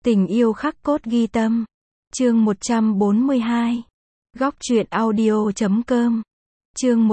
Tình yêu khắc cốt ghi tâm. Chương 142. Góc truyện audio.com. Chương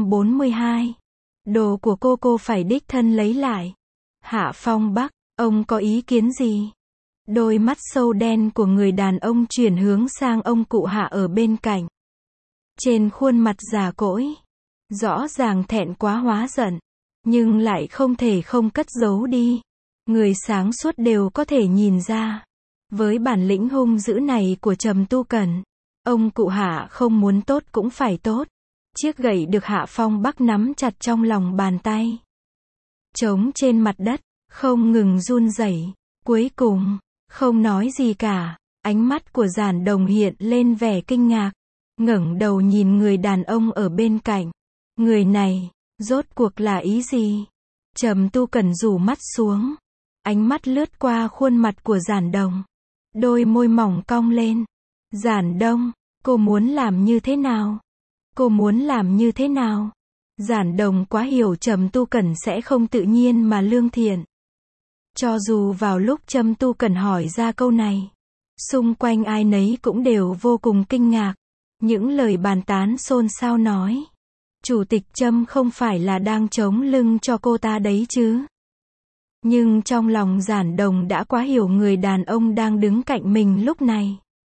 142. Đồ của cô phải đích thân lấy lại. Hạ Phong Bắc, ông có ý kiến gì? Đôi mắt sâu đen của người đàn ông chuyển hướng sang ông cụ Hạ ở bên cạnh. Trên khuôn mặt già cỗi, rõ ràng thẹn quá hóa giận, nhưng lại không thể không cất giấu đi. Người sáng suốt đều có thể nhìn ra. Với bản lĩnh hung dữ này của Trầm Tu Cẩn, ông cụ Hạ không muốn tốt cũng phải tốt. Chiếc gậy được Hạ Phong Bắc nắm chặt trong lòng bàn tay, trống trên mặt đất, không ngừng run rẩy. Cuối cùng, không nói gì cả, ánh mắt của Giản Đồng hiện lên vẻ kinh ngạc, ngẩng đầu nhìn người đàn ông ở bên cạnh. Người này, rốt cuộc là ý gì? Trầm Tu Cẩn rủ mắt xuống, ánh mắt lướt qua khuôn mặt của Giản Đồng, đôi môi mỏng cong lên. Giản Đông, cô muốn làm như thế nào? Cô muốn làm như thế nào? Giản Đồng quá hiểu Trầm Tu Cẩn sẽ không tự nhiên mà lương thiện. Cho dù vào lúc Trầm Tu Cẩn hỏi ra câu này, xung quanh ai nấy cũng đều vô cùng kinh ngạc. Những lời bàn tán xôn xao nói, Chủ tịch Trầm không phải là đang chống lưng cho cô ta đấy chứ? Nhưng trong lòng Giản Đồng đã quá hiểu người đàn ông đang đứng cạnh mình lúc này.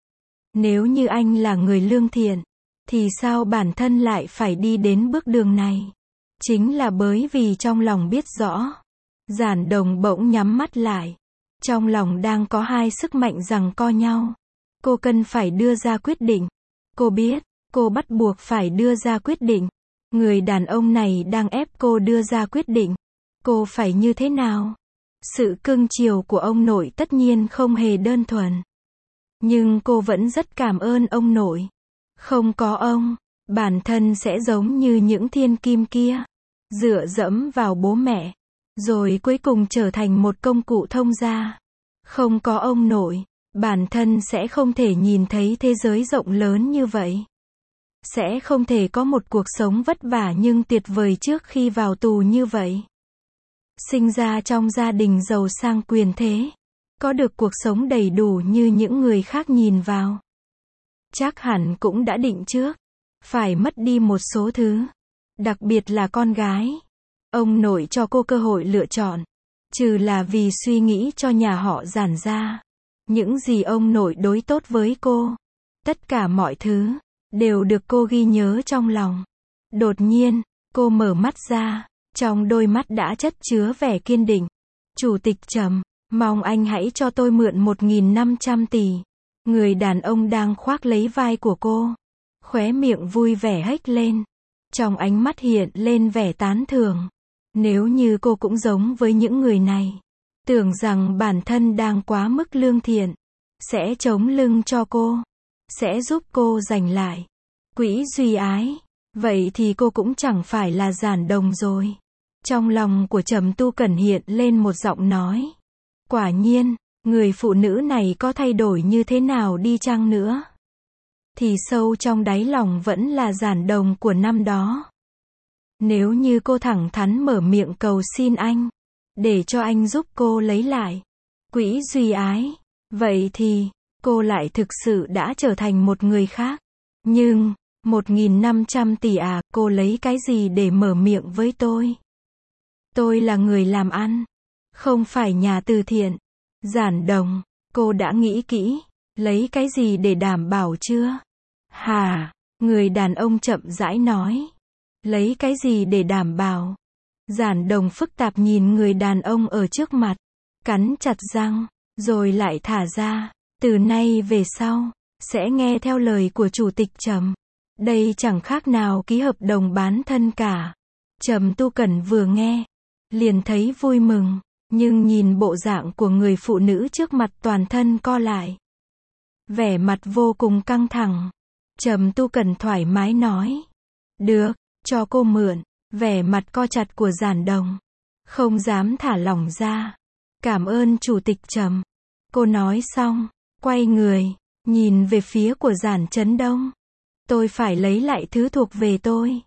Nếu như anh là người lương thiện, thì sao bản thân lại phải đi đến bước đường này? Chính là bởi vì trong lòng biết rõ. Giản Đồng bỗng nhắm mắt lại. Trong lòng đang có hai sức mạnh giằng co nhau. Cô cần phải đưa ra quyết định. Cô biết, cô bắt buộc phải đưa ra quyết định. Người đàn ông này đang ép cô đưa ra quyết định. Cô phải như thế nào? Sự cưng chiều của ông nội tất nhiên không hề đơn thuần. Nhưng cô vẫn rất cảm ơn ông nội. Không có ông, bản thân sẽ giống như những thiên kim kia, dựa dẫm vào bố mẹ, rồi cuối cùng trở thành một công cụ thông gia. Không có ông nội, bản thân sẽ không thể nhìn thấy thế giới rộng lớn như vậy. Sẽ không thể có một cuộc sống vất vả nhưng tuyệt vời trước khi vào tù như vậy. Sinh ra trong gia đình giàu sang quyền thế, có được cuộc sống đầy đủ như những người khác nhìn vào, chắc hẳn cũng đã định trước, phải mất đi một số thứ, đặc biệt là con gái. Ông nội cho cô cơ hội lựa chọn, trừ là vì suy nghĩ cho nhà họ Giản ra. Những gì ông nội đối tốt với cô, tất cả mọi thứ, đều được cô ghi nhớ trong lòng. Đột nhiên, cô mở mắt ra, trong đôi mắt đã chất chứa vẻ kiên định. Chủ tịch Trầm, mong anh hãy cho tôi mượn 1.500 tỷ. Người đàn ông đang khoác lấy vai của cô, khóe miệng vui vẻ hếch lên. Trong ánh mắt hiện lên vẻ tán thưởng. Nếu như cô cũng giống với những người này, tưởng rằng bản thân đang quá mức lương thiện, sẽ chống lưng cho cô, sẽ giúp cô giành lại quỹ duy ái, vậy thì cô cũng chẳng phải là Giản Đồng rồi. Trong lòng của Trầm Tu Cẩn hiện lên một giọng nói. Quả nhiên, người phụ nữ này có thay đổi như thế nào đi chăng nữa, thì sâu trong đáy lòng vẫn là Giản Đồng của năm đó. Nếu như cô thẳng thắn mở miệng cầu xin anh, để cho anh giúp cô lấy lại quỹ duy ái, vậy thì, cô lại thực sự đã trở thành một người khác. Nhưng, 1.500 tỷ à, cô lấy cái gì để mở miệng với tôi? Tôi là người làm ăn, không phải nhà từ thiện. Giản Đồng, cô đã nghĩ kỹ, lấy cái gì để đảm bảo chưa? Hả? Người đàn ông chậm rãi nói. Lấy cái gì để đảm bảo? Giản Đồng phức tạp nhìn người đàn ông ở trước mặt, cắn chặt răng, rồi lại thả ra. Từ nay về sau, sẽ nghe theo lời của Chủ tịch Trầm. Đây chẳng khác nào ký hợp đồng bán thân cả. Trầm Tu Cẩn vừa nghe, liền thấy vui mừng, nhưng nhìn bộ dạng của người phụ nữ trước mặt toàn thân co lại. Vẻ mặt vô cùng căng thẳng. Trầm Tu Cẩn thoải mái nói. Được, cho cô mượn. Vẻ mặt co chặt của Giản Đồng, không dám thả lỏng ra. Cảm ơn Chủ tịch Trầm. Cô nói xong, quay người, nhìn về phía của Giản Chấn Đông. Tôi phải lấy lại thứ thuộc về tôi.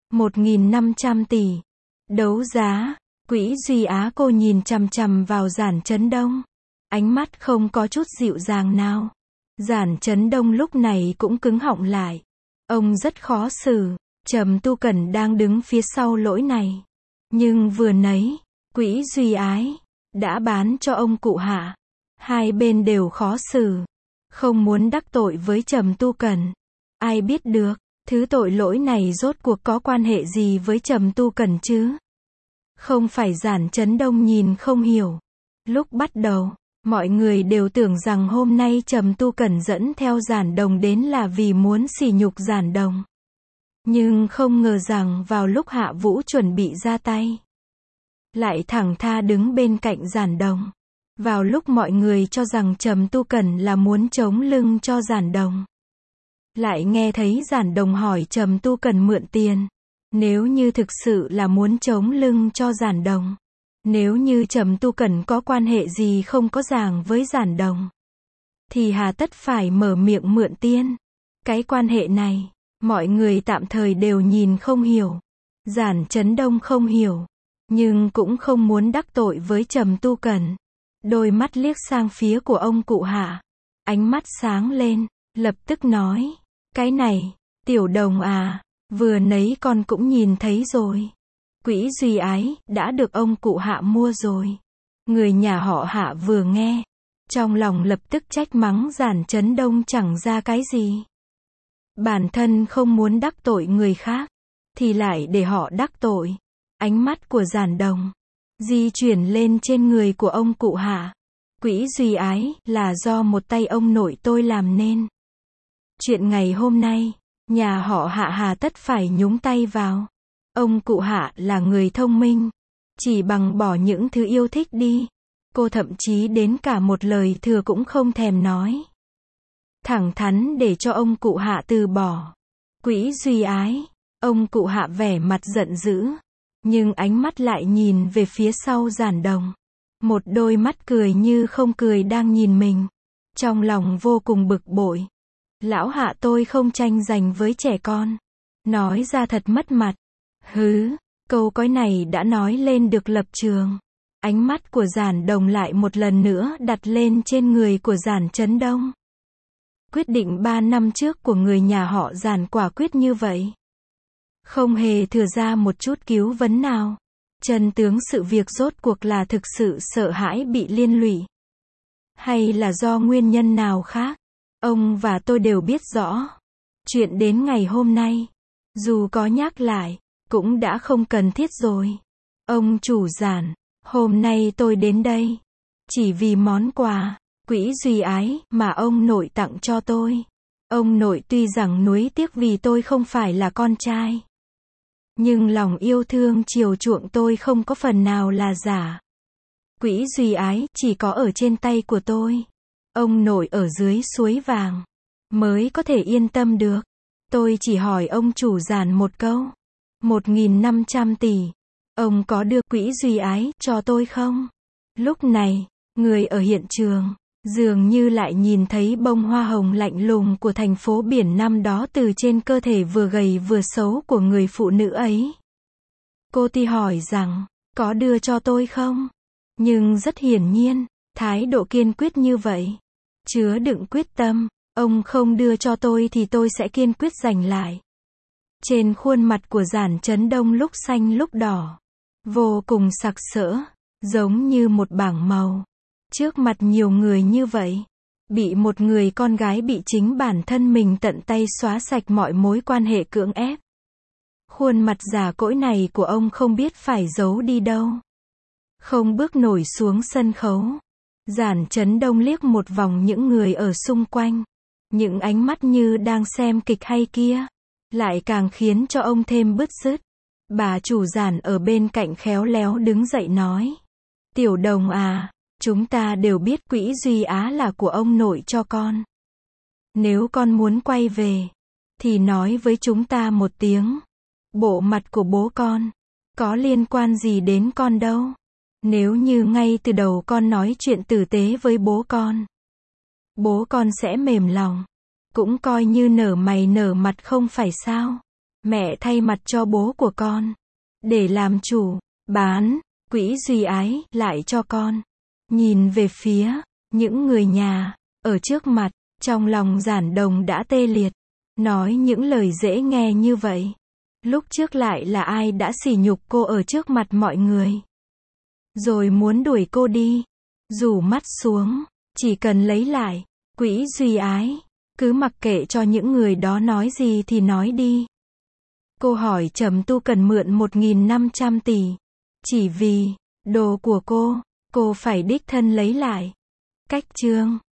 1.500 tỷ. Đấu giá, quỹ duy á. Cô nhìn chằm chằm vào Giản Chấn Đông. ánh mắt không có chút dịu dàng nào. Giản Chấn Đông lúc này cũng cứng họng lại. Ông rất khó xử, Trầm Tu Cẩn đang đứng phía sau lỗi này. Nhưng vừa nấy, Quỹ Duy Ái đã bán cho ông cụ Hạ. Hai bên đều khó xử, không muốn đắc tội với Trầm Tu Cẩn. Ai biết được, thứ tội lỗi này rốt cuộc có quan hệ gì với Trầm Tu Cẩn chứ? Không phải Giản Chấn Đông nhìn không hiểu. Lúc bắt đầu, mọi người đều tưởng rằng hôm nay Trầm Tu Cẩn dẫn theo Giản Đồng đến là vì muốn sỉ nhục Giản Đồng. Nhưng không ngờ rằng vào lúc Hạ Vũ chuẩn bị ra tay, lại thẳng tha đứng bên cạnh Giản Đồng. Vào lúc mọi người cho rằng Trầm Tu Cẩn là muốn chống lưng cho Giản Đồng, lại nghe thấy Giản Đồng hỏi Trầm Tu Cẩn mượn tiền. Nếu như thực sự là muốn chống lưng cho Giản Đồng, nếu như Trầm Tu Cẩn có quan hệ gì không có ràng với Giản Đồng, thì hà tất phải mở miệng mượn tiền. Cái quan hệ này, mọi người tạm thời đều nhìn không hiểu. Giản Chấn Đông không hiểu, nhưng cũng không muốn đắc tội với Trầm Tu Cẩn. Đôi mắt liếc sang phía của ông cụ Hạ, ánh mắt sáng lên, lập tức nói, cái này, Tiểu Đồng à, vừa nấy con cũng nhìn thấy rồi. Quỹ Duy Ái đã được ông cụ Hạ mua rồi. Người nhà họ Hạ vừa nghe, trong lòng lập tức trách mắng Giản Chấn Đông chẳng ra cái gì. Bản thân không muốn đắc tội người khác, thì lại để họ đắc tội. Ánh mắt của Giản Đồng di chuyển lên trên người của ông cụ Hạ. Quỹ Duy Ái là do một tay ông nội tôi làm nên. Chuyện ngày hôm nay, nhà họ Hạ hà tất phải nhúng tay vào. Ông cụ Hạ là người thông minh, chỉ bằng bỏ những thứ yêu thích đi. Cô thậm chí đến cả một lời thừa cũng không thèm nói. Thẳng thắn để cho ông cụ Hạ từ bỏ. Quỹ Duy Ái, ông cụ Hạ vẻ mặt giận dữ, nhưng ánh mắt lại nhìn về phía sau Giản Đồng. Một đôi mắt cười như không cười đang nhìn mình. Trong lòng vô cùng bực bội. Lão Hạ tôi không tranh giành với trẻ con. Nói ra thật mất mặt. Hứ, câu cói này đã nói lên được lập trường. Ánh mắt của Giản Đồng lại một lần nữa đặt lên trên người của Giản Chấn Đông. Quyết định 3 năm trước của người nhà họ Giản quả quyết như vậy. Không hề thừa ra một chút cứu vấn nào. Chân tướng sự việc rốt cuộc là thực sự sợ hãi bị liên lụy, hay là do nguyên nhân nào khác, ông và tôi đều biết rõ. Chuyện đến ngày hôm nay, dù có nhắc lại, cũng đã không cần thiết rồi. Ông chủ Giản, hôm nay tôi đến đây, chỉ vì món quà, Quỹ Duy Ái, mà ông nội tặng cho tôi. Ông nội tuy rằng nuối tiếc vì tôi không phải là con trai, nhưng lòng yêu thương chiều chuộng tôi không có phần nào là giả. Quỹ Duy Ái chỉ có ở trên tay của tôi. Ông nội ở dưới suối vàng mới có thể yên tâm được. Tôi chỉ hỏi ông chủ Giản một câu. 1.500 tỷ. Ông có đưa Quỹ Duy Ái cho tôi không? Lúc này, người ở hiện trường dường như lại nhìn thấy bông hoa hồng lạnh lùng của thành phố biển năm đó từ trên cơ thể vừa gầy vừa xấu của người phụ nữ ấy. Cô ti hỏi rằng, có đưa cho tôi không? Nhưng rất hiển nhiên, thái độ kiên quyết như vậy, chứa đựng quyết tâm, ông không đưa cho tôi thì tôi sẽ kiên quyết giành lại. Trên khuôn mặt của Giản Chấn Đông lúc xanh lúc đỏ, vô cùng sặc sỡ, giống như một bảng màu. Trước mặt nhiều người như vậy, bị một người con gái bị chính bản thân mình tận tay xóa sạch mọi mối quan hệ cưỡng ép. Khuôn mặt già cỗi này của ông không biết phải giấu đi đâu. Không bước nổi xuống sân khấu. Giản Chấn Đông liếc một vòng những người ở xung quanh. Những ánh mắt như đang xem kịch hay kia, lại càng khiến cho ông thêm bứt rứt. Bà chủ Giản ở bên cạnh khéo léo đứng dậy nói. Tiểu Đồng à, chúng ta đều biết Quỹ Duy Á là của ông nội cho con. Nếu con muốn quay về, thì nói với chúng ta một tiếng. Bộ mặt của bố con, có liên quan gì đến con đâu. Nếu như ngay từ đầu con nói chuyện tử tế với bố con sẽ mềm lòng. Cũng coi như nở mày nở mặt không phải sao. Mẹ thay mặt cho bố của con, để làm chủ, bán Quỹ Duy Ái lại cho con. Nhìn về phía Những người nhà, ở trước mặt, trong lòng Giản Đồng đã tê liệt. Nói những lời dễ nghe như vậy. Lúc trước lại là ai đã sỉ nhục cô ở trước mặt mọi người. Rồi muốn đuổi cô đi. Rủ mắt xuống. Chỉ cần lấy lại. Quỹ Duy Ái. Cứ mặc kệ cho những người đó nói gì thì nói đi. Cô hỏi Trầm Tu cần mượn 1.500 tỷ. Chỉ vì, đồ của cô phải đích thân lấy lại. Cách chương